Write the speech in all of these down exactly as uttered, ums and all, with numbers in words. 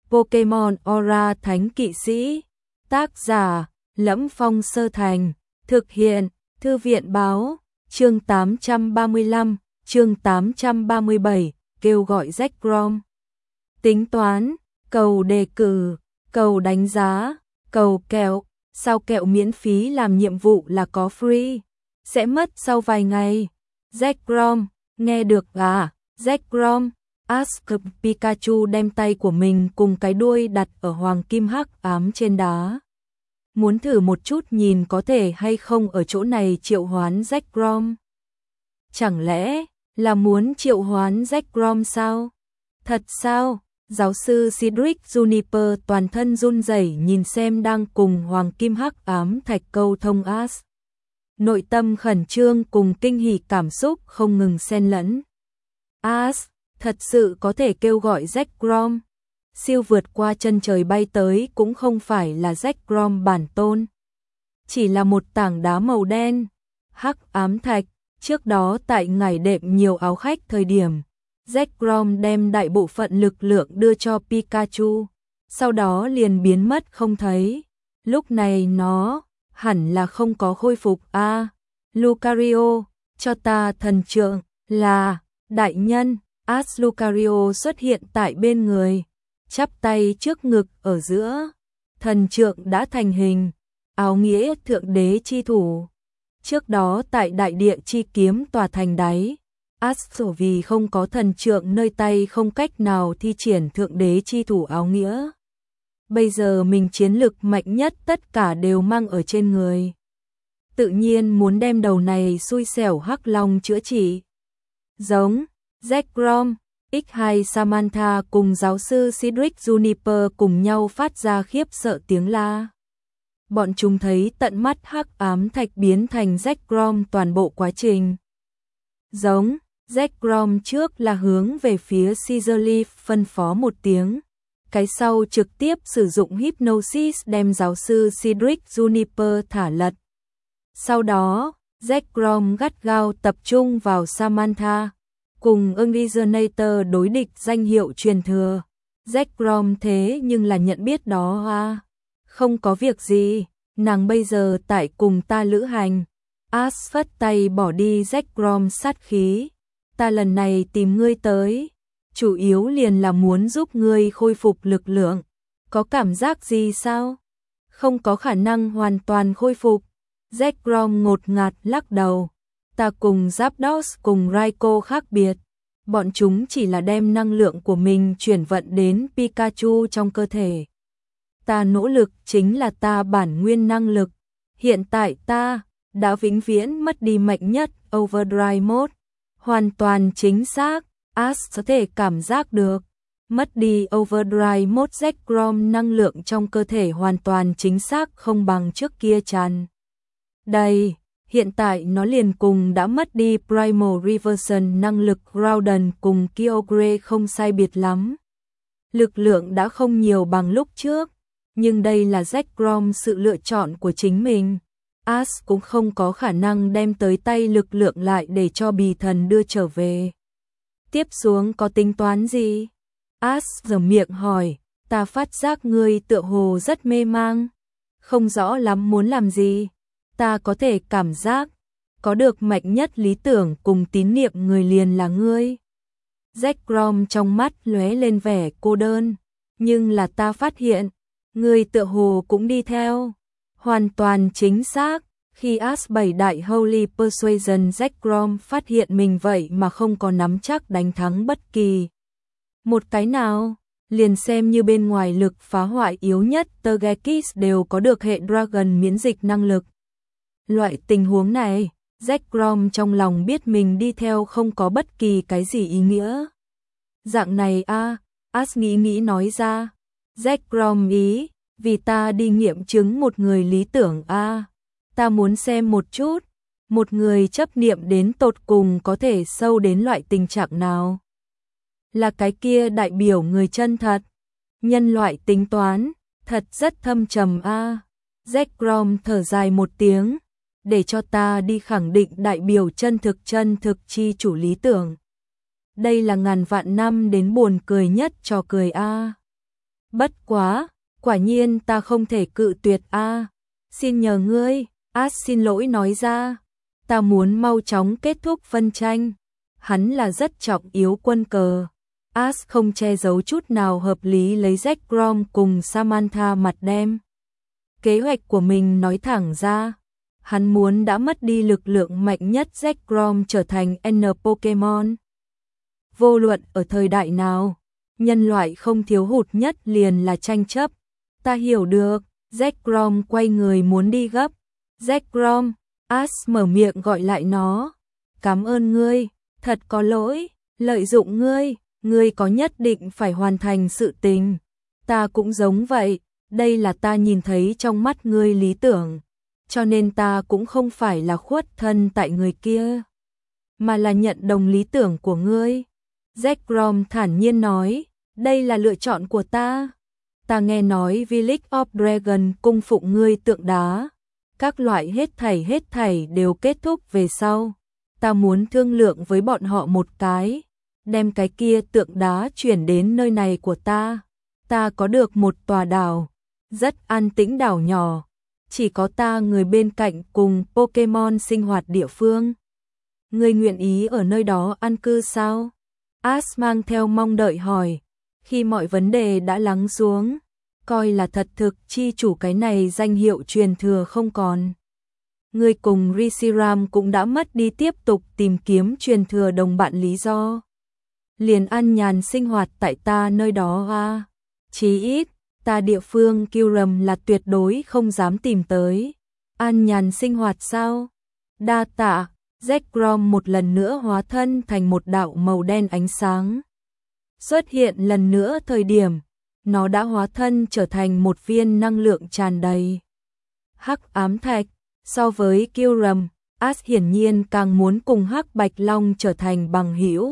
Pokemon Aura Thánh Kỵ Sĩ. Tác giả: Lẫm Phong Sơ Thành. Thực hiện: Thư viện báo. Chương tám trăm ba mươi lăm, chương tám trăm ba mươi bảy, kêu gọi Zekrom. Tính toán, cầu đề cử, cầu đánh giá, cầu kẹo. Sao kẹo miễn phí làm nhiệm vụ là có free? Sẽ mất sau vài ngày. Zekrom, nghe được à? Zekrom. Ash Pikachu đem tay của mình cùng cái đuôi đặt ở hoàng kim hắc ám trên đá. Muốn thử một chút nhìn có thể hay không ở chỗ này triệu hoán Zekrom. Chẳng lẽ là muốn triệu hoán Zekrom sao? Thật sao? Giáo sư Cedric Juniper toàn thân run rẩy nhìn xem đang cùng hoàng kim hắc ám thạch câu thông Ash. Nội tâm khẩn trương cùng kinh hỉ cảm xúc không ngừng xen lẫn. Ash, thật sự có thể kêu gọi Zekrom. Siêu vượt qua chân trời bay tới cũng không phải là Zekrom bản tôn. Chỉ là một tảng đá màu đen. Hắc ám thạch, trước đó tại ngày đệm nhiều áo khách thời điểm, Zekrom đem đại bộ phận lực lượng đưa cho Pikachu, sau đó liền biến mất không thấy. Lúc này nó hẳn là không có khôi phục a. À, Lucario, cho ta thần trượng. Là, đại nhân. Ash Lucario xuất hiện tại bên người, chắp tay trước ngực ở giữa. Thần trượng đã thành hình, áo nghĩa thượng đế chi thủ. Trước đó tại đại địa chi kiếm tòa thành đáy, Ash vì không có thần trượng nơi tay không cách nào thi triển thượng đế chi thủ áo nghĩa. Bây giờ mình chiến lực mạnh nhất tất cả đều mang ở trên người. Tự nhiên muốn đem đầu này xui xẻo hắc long chữa trị. Giống, Zekrom, ích hai Samantha cùng giáo sư Cedric Juniper cùng nhau phát ra khiếp sợ tiếng la. Bọn chúng thấy tận mắt hắc ám thạch biến thành Zekrom toàn bộ quá trình. Giống, Zekrom trước là hướng về phía Scizorleaf phân phó một tiếng. Cái sau trực tiếp sử dụng Hypnosis đem giáo sư Cedric Juniper thả lật. Sau đó, Zekrom gắt gao tập trung vào Samantha, cùng Originator đối địch danh hiệu truyền thừa. Zekrom thế nhưng là nhận biết đó à. Không có việc gì, nàng bây giờ tại cùng ta lữ hành. Ash phất tay bỏ đi Zekrom sát khí. Ta lần này tìm ngươi tới, chủ yếu liền là muốn giúp ngươi khôi phục lực lượng. Có cảm giác gì sao? Không có khả năng hoàn toàn khôi phục. Zekrom ngột ngạt lắc đầu. Ta cùng Zapdos cùng Raikou khác biệt. Bọn chúng chỉ là đem năng lượng của mình chuyển vận đến Pikachu trong cơ thể. Ta nỗ lực chính là ta bản nguyên năng lực. Hiện tại ta đã vĩnh viễn mất đi mạnh nhất Overdrive Mode. Hoàn toàn chính xác, Ash có thể cảm giác được. Mất đi Overdrive Mode, Zekrom năng lượng trong cơ thể hoàn toàn chính xác không bằng trước kia tràn đầy. Hiện tại nó liền cùng đã mất đi Primal Reversion năng lực Groudon cùng Kyogre không sai biệt lắm. Lực lượng đã không nhiều bằng lúc trước, nhưng đây là Zekrom sự lựa chọn của chính mình. Ash cũng không có khả năng đem tới tay lực lượng lại để cho bì thần đưa trở về. Tiếp xuống có tính toán gì? Ash giở miệng hỏi, ta phát giác ngươi tựa hồ rất mê mang. Không rõ lắm muốn làm gì. Ta có thể cảm giác, có được mạnh nhất lý tưởng cùng tín niệm người liền là ngươi. Zekrom trong mắt lóe lên vẻ cô đơn, nhưng là ta phát hiện, ngươi tựa hồ cũng đi theo. Hoàn toàn chính xác, khi Ash bảy đại Holy Persuasion, Zekrom phát hiện mình vậy mà không có nắm chắc đánh thắng bất kỳ một cái nào. Liền xem như bên ngoài lực phá hoại yếu nhất Togekiss đều có được hệ Dragon miễn dịch năng lực. Loại tình huống này, Zekrom trong lòng biết mình đi theo không có bất kỳ cái gì ý nghĩa. Dạng này a, à, Ash nghĩ nghĩ nói ra. Zekrom ý, vì ta đi nghiệm chứng một người lý tưởng a, à, ta muốn xem một chút, một người chấp niệm đến tột cùng có thể sâu đến loại tình trạng nào. Là cái kia đại biểu người chân thật, nhân loại tính toán, thật rất thâm trầm a. À. Zekrom thở dài một tiếng. Để cho ta đi khẳng định đại biểu chân thực chân thực chi chủ lý tưởng. Đây là ngàn vạn năm đến buồn cười nhất trò cười a. Bất quá, quả nhiên ta không thể cự tuyệt a. Xin nhờ ngươi, Ash xin lỗi nói ra. Ta muốn mau chóng kết thúc phân tranh. Hắn là rất trọng yếu quân cờ. Ash không che giấu chút nào hợp lý lấy Jack Grom cùng Samantha mặt đem. Kế hoạch của mình nói thẳng ra. Hắn muốn đã mất đi lực lượng mạnh nhất Jack Grom trở thành N Pokemon. Vô luận ở thời đại nào, nhân loại không thiếu hụt nhất liền là tranh chấp. Ta hiểu được, Jack Grom quay người muốn đi gấp. Jack Grom, Ash mở miệng gọi lại nó. Cảm ơn ngươi, thật có lỗi, lợi dụng ngươi, ngươi có nhất định phải hoàn thành sự tình. Ta cũng giống vậy, đây là ta nhìn thấy trong mắt ngươi lý tưởng. Cho nên ta cũng không phải là khuất thân tại người kia, mà là nhận đồng lý tưởng của ngươi. Jack Grom thản nhiên nói, đây là lựa chọn của ta. Ta nghe nói Village of Dragon cung phụng ngươi tượng đá. Các loại hết thảy hết thảy đều kết thúc về sau. Ta muốn thương lượng với bọn họ một cái, đem cái kia tượng đá chuyển đến nơi này của ta. Ta có được một tòa đảo, rất an tĩnh đảo nhỏ. Chỉ có ta người bên cạnh cùng Pokemon sinh hoạt địa phương. Ngươi nguyện ý ở nơi đó an cư sao? Ash mang theo mong đợi hỏi. Khi mọi vấn đề đã lắng xuống, coi là thật thực chi chủ cái này danh hiệu truyền thừa không còn. Ngươi cùng Reshiram cũng đã mất đi tiếp tục tìm kiếm truyền thừa đồng bạn lý do. Liền an nhàn sinh hoạt tại ta nơi đó à? Chí ít, ta địa phương Kyurem là tuyệt đối không dám tìm tới. An nhàn sinh hoạt sao? Đa tạ. Jack Grom một lần nữa hóa thân thành một đạo màu đen ánh sáng. Xuất hiện lần nữa thời điểm, nó đã hóa thân trở thành một viên năng lượng tràn đầy. Hắc ám thạch, so với Kyurem, Ash hiển nhiên càng muốn cùng Hắc Bạch Long trở thành bằng hữu.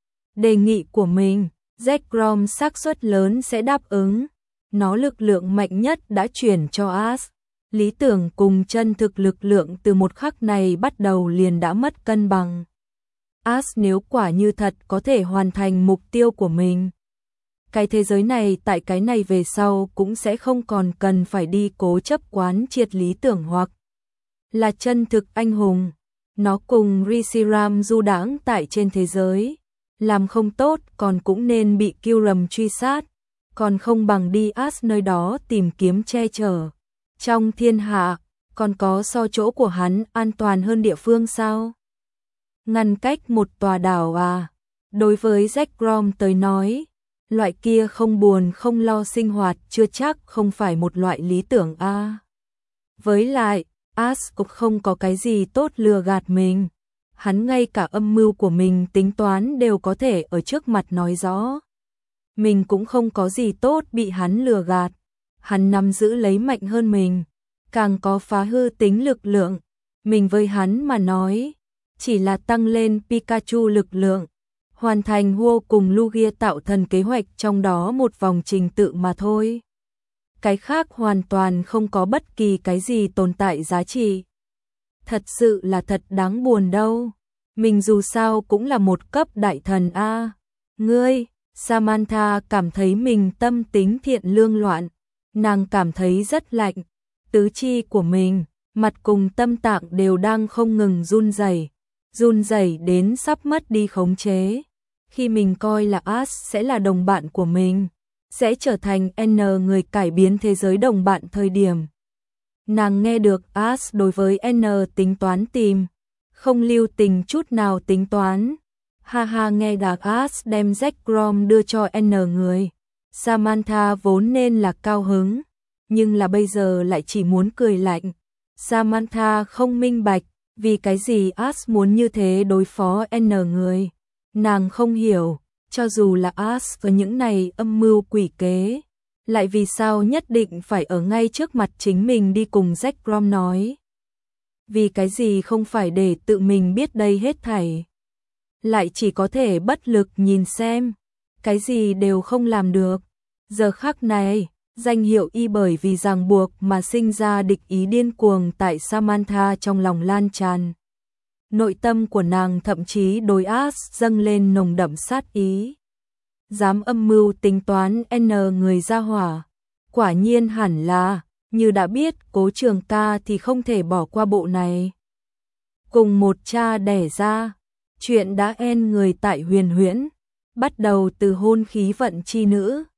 Đề nghị của mình, Jack Grom xác suất lớn sẽ đáp ứng. Nó lực lượng mạnh nhất đã chuyển cho Ash. Lý tưởng cùng chân thực lực lượng từ một khắc này bắt đầu liền đã mất cân bằng. Ash nếu quả như thật có thể hoàn thành mục tiêu của mình, cái thế giới này tại cái này về sau cũng sẽ không còn cần phải đi cố chấp quán triệt lý tưởng hoặc là chân thực anh hùng. Nó cùng Reshiram du đãng tại trên thế giới, làm không tốt còn cũng nên bị Kyurem truy sát, còn không bằng đi Ash nơi đó tìm kiếm che chở. Trong thiên hạ, còn có so chỗ của hắn an toàn hơn địa phương sao? Ngăn cách một tòa đảo à? Đối với Jack Grom tới nói, loại kia không buồn không lo sinh hoạt chưa chắc không phải một loại lý tưởng a. À. Với lại, Ash cũng không có cái gì tốt lừa gạt mình. Hắn ngay cả âm mưu của mình tính toán đều có thể ở trước mặt nói rõ. Mình cũng không có gì tốt bị hắn lừa gạt. Hắn nắm giữ lấy mạnh hơn mình, càng có phá hư tính lực lượng. Mình với hắn mà nói, chỉ là tăng lên Pikachu lực lượng, hoàn thành Huo cùng Lugia tạo thần kế hoạch trong đó một vòng trình tự mà thôi. Cái khác hoàn toàn không có bất kỳ cái gì tồn tại giá trị. Thật sự là thật đáng buồn đâu. Mình dù sao cũng là một cấp đại thần a. À. Ngươi, Samantha cảm thấy mình tâm tính thiện lương loạn. Nàng cảm thấy rất lạnh, tứ chi của mình, mặt cùng tâm tạng đều đang không ngừng run rẩy, run rẩy đến sắp mất đi khống chế. Khi mình coi là Ash sẽ là đồng bạn của mình, sẽ trở thành N người cải biến thế giới đồng bạn thời điểm. Nàng nghe được Ash đối với N tính toán tìm, không lưu tình chút nào tính toán. Ha ha nghe được Ash đem Jack Grom đưa cho N người. Samantha vốn nên là cao hứng, nhưng là bây giờ lại chỉ muốn cười lạnh. Samantha không minh bạch, vì cái gì Ash muốn như thế đối phó N người. Nàng không hiểu, cho dù là Ash với những này âm mưu quỷ kế, lại vì sao nhất định phải ở ngay trước mặt chính mình đi cùng Jack Grom nói. Vì cái gì không phải để tự mình biết đây hết thảy. Lại chỉ có thể bất lực nhìn xem. Cái gì đều không làm được. Giờ khắc này, danh hiệu y bởi vì ràng buộc mà sinh ra địch ý điên cuồng tại Samantha trong lòng lan tràn. Nội tâm của nàng thậm chí đối Ash dâng lên nồng đậm sát ý. dám âm mưu tính toán n người ra hỏa. Quả nhiên hẳn là, như đã biết Cố Trường Ca thì không thể bỏ qua bộ này. Cùng một cha đẻ ra, chuyện đã en người tại Huyền Huyễn, bắt đầu từ hôn khí vận chi nữ,